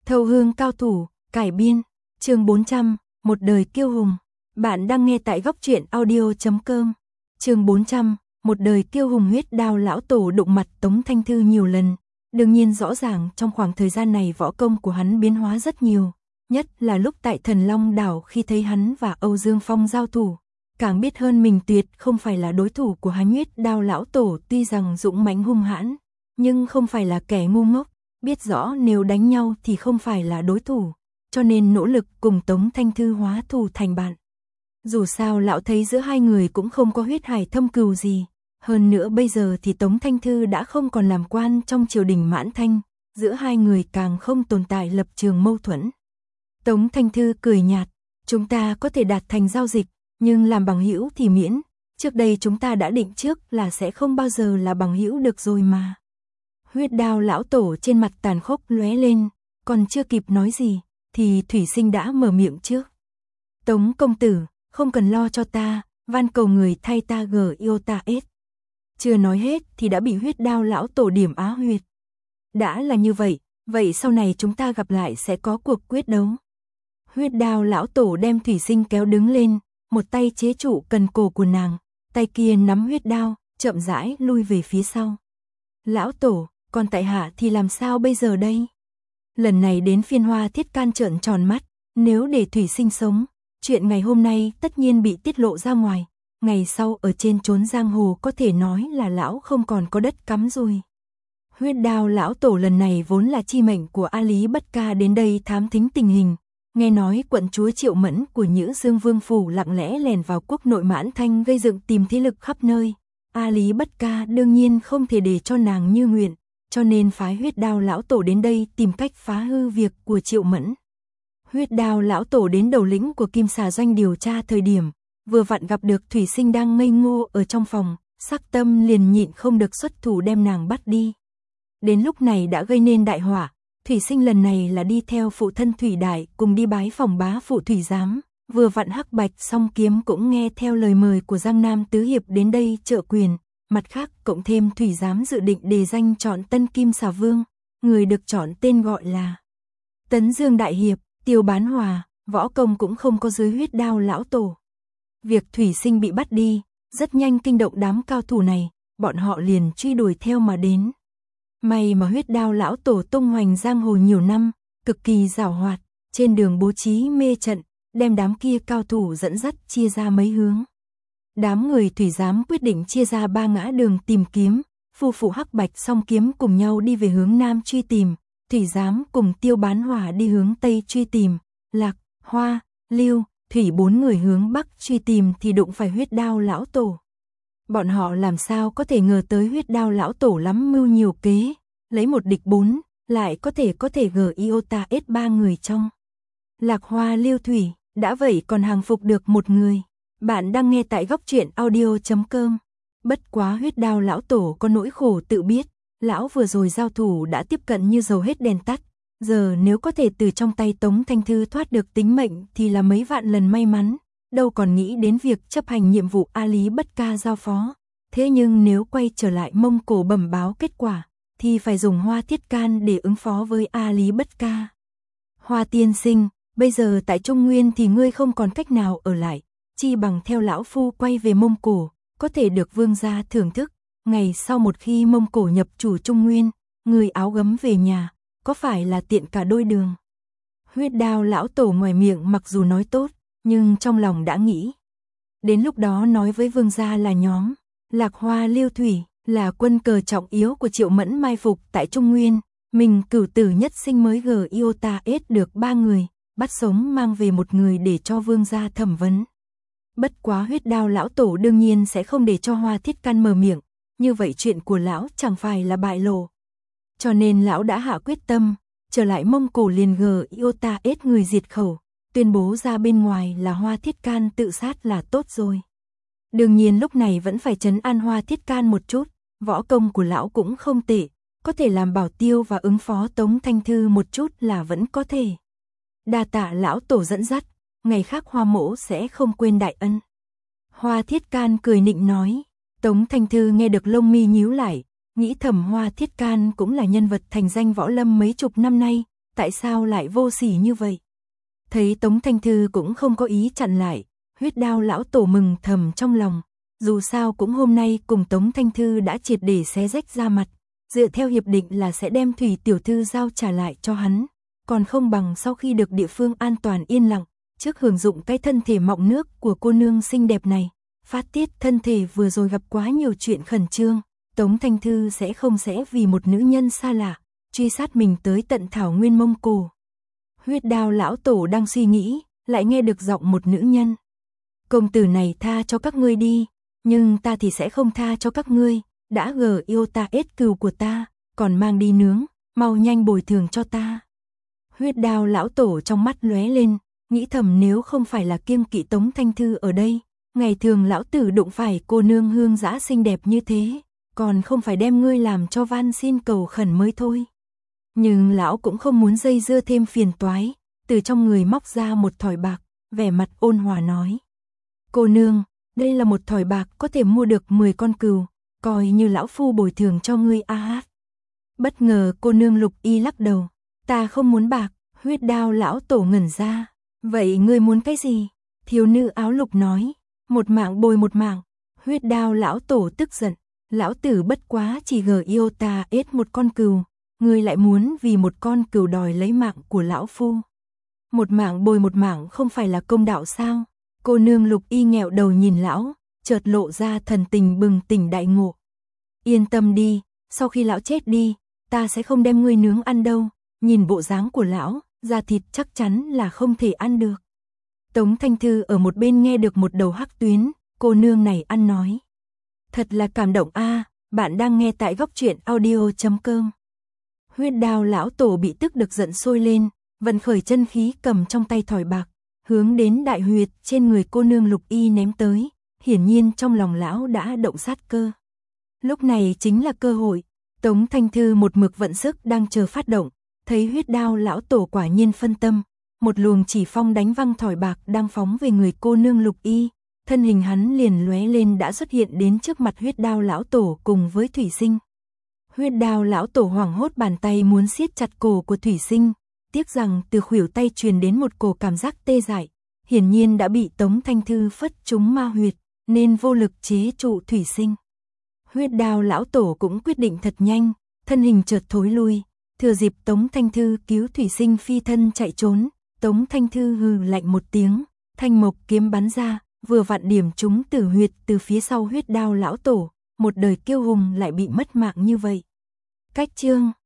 Thâu Hương cao thủ, cải biên, chương 400, một đời kiêu hùng. Bạn đang nghe tại góc truyện audio.com. Chương 400, một đời kiêu hùng. Huyết Đao lão tổ đụng mặt Tống Thanh Thư nhiều lần. Đương nhiên rõ ràng trong khoảng thời gian này võ công của hắn biến hóa rất nhiều. Nhất là lúc tại Thần Long Đảo khi thấy hắn và Âu Dương Phong giao thủ. Càng biết hơn mình tuyệt không phải là đối thủ của hắn. Huyết Đao lão tổ tuy rằng dũng mãnh hung hãn, nhưng không phải là kẻ ngu ngốc. Biết rõ nếu đánh nhau thì không phải là đối thủ, cho nên nỗ lực cùng Tống Thanh Thư hóa thù thành bạn. Dù sao lão thấy giữa hai người cũng không có huyết hải thâm cừu gì. Hơn nữa bây giờ thì Tống Thanh Thư đã không còn làm quan trong triều đình Mãn Thanh, giữa hai người càng không tồn tại lập trường mâu thuẫn. Tống Thanh Thư cười nhạt, chúng ta có thể đạt thành giao dịch, nhưng làm bằng hữu thì miễn. Trước đây chúng ta đã định trước là sẽ không bao giờ là bằng hữu được rồi mà. Huyết Đao lão tổ trên mặt tàn khốc lóe lên, còn chưa kịp nói gì, thì Thủy Sinh đã mở miệng trước. Tống công tử, không cần lo cho ta, van cầu người thay ta yêu ta ết. Chưa nói hết thì đã bị Huyết Đao lão tổ điểm á huyệt. Đã là như vậy, vậy sau này chúng ta gặp lại sẽ có cuộc quyết đấu. Huyết Đao lão tổ đem Thủy Sinh kéo đứng lên, một tay chế trụ cần cổ của nàng, tay kia nắm huyết đao, chậm rãi lui về phía sau. Lão tổ, còn tại hạ thì làm sao bây giờ đây? Lần này đến phiên Hoa Thiết Can trợn tròn mắt, nếu để Thủy Sinh sống, chuyện ngày hôm nay tất nhiên bị tiết lộ ra ngoài, ngày sau ở trên chốn giang hồ có thể nói là lão không còn có đất cắm rồi. Huyết Đao lão tổ lần này vốn là chi mệnh của A Lý Bất Ca đến đây thám thính tình hình, nghe nói quận chúa Triệu Mẫn của Nhữ Dương Vương phủ lặng lẽ lèn vào quốc nội Mãn Thanh gây dựng tìm thế lực khắp nơi. A Lý Bất Ca đương nhiên không thể để cho nàng như nguyện, cho nên phái Huyết Đao lão tổ đến đây tìm cách phá hư việc của Triệu Mẫn. Huyết Đao lão tổ đến đầu lĩnh của Kim Xà doanh điều tra thời điểm, vừa vặn gặp được Thủy Sinh đang ngây ngô ở trong phòng, sắc tâm liền nhịn không được xuất thủ đem nàng bắt đi. Đến lúc này đã gây nên đại họa. Thủy Sinh lần này là đi theo phụ thân Thủy Đại cùng đi bái phòng bá phụ Thủy Giám, vừa vặn Hắc Bạch Song Kiếm cũng nghe theo lời mời của Giang Nam Tứ Hiệp đến đây trợ quyền, mặt khác cộng thêm Thủy Giám dự định đề danh chọn tân Kim Xà Vương, người được chọn tên gọi là Tấn Dương Đại Hiệp, Tiêu Bán Hòa, võ công cũng không có dưới Huyết Đao lão tổ. Việc Thủy Sinh bị bắt đi, rất nhanh kinh động đám cao thủ này, bọn họ liền truy đuổi theo mà đến. May mà Huyết Đao lão tổ tung hoành giang hồ nhiều năm, cực kỳ giàu hoạt, trên đường bố trí mê trận, đem đám kia cao thủ dẫn dắt chia ra mấy hướng. Đám người Thủy Giám quyết định chia ra 3 ngã đường tìm kiếm, phu phụ Hắc Bạch Song Kiếm cùng nhau đi về hướng Nam truy tìm, Thủy Giám cùng Tiêu Bán Hòa đi hướng Tây truy tìm, Lạc, Hoa, Lưu, Thủy 4 người hướng Bắc truy tìm thì đụng phải Huyết Đao lão tổ. Bọn họ làm sao có thể ngờ tới Huyết Đao lão tổ lắm mưu nhiều kế, lấy một địch 4, lại có thể iota ết 3 người trong. Lạc Hoa Lưu Thủy, đã vậy còn hàng phục được một người. Bạn đang nghe tại góc truyện audio.com. Bất quá Huyết Đao lão tổ có nỗi khổ tự biết, lão vừa rồi giao thủ đã tiếp cận như dầu hết đèn tắt, giờ nếu có thể từ trong tay Tống Thanh Thư thoát được tính mệnh thì là mấy vạn lần may mắn, đâu còn nghĩ đến việc chấp hành nhiệm vụ A Lý Bất Ca giao phó. Thế nhưng nếu quay trở lại Mông Cổ bẩm báo kết quả, thì phải dùng Hoa Thiết Can để ứng phó với A Lý Bất Ca. Hoa tiên sinh, bây giờ tại Trung Nguyên thì ngươi không còn cách nào ở lại, chi bằng theo lão phu quay về Mông Cổ, có thể được vương gia thưởng thức. Ngày sau một khi Mông Cổ nhập chủ Trung Nguyên, người áo gấm về nhà, có phải là tiện cả đôi đường? Huyết Đao lão tổ ngoài miệng mặc dù nói tốt, nhưng trong lòng đã nghĩ. Đến lúc đó nói với vương gia là nhóm Lạc Hoa Lưu Thủy là quân cờ trọng yếu của Triệu Mẫn mai phục tại Trung Nguyên, mình cửu tử nhất sinh mới iota ết được 3 người, bắt sống mang về một người để cho vương gia thẩm vấn. Bất quá Huyết Đao lão tổ đương nhiên sẽ không để cho Hoa Thiết Can mở miệng, như vậy chuyện của lão chẳng phải là bại lộ. Cho nên lão đã hạ quyết tâm, trở lại Mông Cổ liền iota ết người diệt khẩu, tuyên bố ra bên ngoài là Hoa Thiết Can tự sát là tốt rồi. Đương nhiên lúc này vẫn phải trấn an Hoa Thiết Can một chút, võ công của lão cũng không tệ, có thể làm bảo tiêu và ứng phó Tống Thanh Thư một chút là vẫn có thể. Đa tạ lão tổ dẫn dắt, ngày khác Hoa mỗ sẽ không quên đại ân. Hoa Thiết Can cười nịnh nói. Tống Thanh Thư nghe được lông mi nhíu lại, nghĩ thầm Hoa Thiết Can cũng là nhân vật thành danh võ lâm mấy chục năm nay, tại sao lại vô sỉ như vậy? Thấy Tống Thanh Thư cũng không có ý chặn lại, Huyết Đao lão tổ mừng thầm trong lòng, dù sao cũng hôm nay cùng Tống Thanh Thư đã triệt để xé rách ra mặt, dựa theo hiệp định là sẽ đem Thủy tiểu thư giao trả lại cho hắn, còn không bằng sau khi được địa phương an toàn yên lặng, trước hưởng dụng cái thân thể mọng nước của cô nương xinh đẹp này, phát tiết thân thể vừa rồi gặp quá nhiều chuyện khẩn trương, Tống Thanh Thư sẽ không vì một nữ nhân xa lạ, truy sát mình tới tận thảo nguyên Mông Cổ. Huyết Đao lão tổ đang suy nghĩ, lại nghe được giọng một nữ nhân. Công tử này tha cho các ngươi đi, nhưng ta thì sẽ không tha cho các ngươi, đã yêu ta ết cừu của ta, còn mang đi nướng, mau nhanh bồi thường cho ta. Huyết Đao lão tổ trong mắt lóe lên, nghĩ thầm nếu không phải là kiêng kỵ Tống Thanh Thư ở đây, ngày thường lão tử đụng phải cô nương hương dã xinh đẹp như thế, còn không phải đem ngươi làm cho van xin cầu khẩn mới thôi. Nhưng lão cũng không muốn dây dưa thêm phiền toái, từ trong người móc ra một thỏi bạc, vẻ mặt ôn hòa nói. Cô nương, đây là một thỏi bạc có thể mua được 10 con cừu, coi như lão phu bồi thường cho ngươi a hát. Bất ngờ cô nương Lục Y lắc đầu, ta không muốn bạc. Huyết Đao lão tổ ngẩn ra, vậy ngươi muốn cái gì? Thiếu nữ áo lục nói, một mạng bồi một mạng. Huyết Đao lão tổ tức giận, lão tử bất quá chỉ yêu ta ết một con cừu, ngươi lại muốn vì một con cừu đòi lấy mạng của lão phu. Một mạng bồi một mạng không phải là công đạo sao? Cô nương Lục Y nghẹo đầu nhìn lão, chợt lộ ra thần tình bừng tỉnh đại ngộ. Yên tâm đi, sau khi lão chết đi, ta sẽ không đem ngươi nướng ăn đâu, nhìn bộ dáng của lão, da thịt chắc chắn là không thể ăn được. Tống Thanh Thư ở một bên nghe được một đầu hắc tuyến, cô nương này ăn nói. Thật là cảm động a, bạn đang nghe tại góc truyện audio.com. Huyết Đao lão tổ bị tức được giận sôi lên, vận khởi chân khí cầm trong tay thỏi bạc, hướng đến đại huyệt trên người cô nương Lục Y ném tới, hiển nhiên trong lòng lão đã động sát cơ. Lúc này chính là cơ hội, Tống Thanh Thư một mực vận sức đang chờ phát động, thấy Huyết Đao lão tổ quả nhiên phân tâm, một luồng chỉ phong đánh văng thỏi bạc đang phóng về người cô nương Lục Y, thân hình hắn liền lóe lên đã xuất hiện đến trước mặt Huyết Đao lão tổ cùng với Thủy Sinh. Huyết Đao lão tổ hoảng hốt bàn tay muốn siết chặt cổ của Thủy Sinh, tiếc rằng từ khuỷu tay truyền đến một cổ cảm giác tê dại, hiển nhiên đã bị Tống Thanh Thư phất trúng ma huyệt, nên vô lực chế trụ Thủy Sinh. Huyết Đao lão tổ cũng quyết định thật nhanh, thân hình chợt thối lui, thừa dịp Tống Thanh Thư cứu Thủy Sinh phi thân chạy trốn, Tống Thanh Thư hừ lạnh một tiếng, thanh mộc kiếm bắn ra, vừa vặn điểm trúng tử huyệt từ phía sau Huyết Đao lão tổ, một đời kiêu hùng lại bị mất mạng như vậy. Cách chương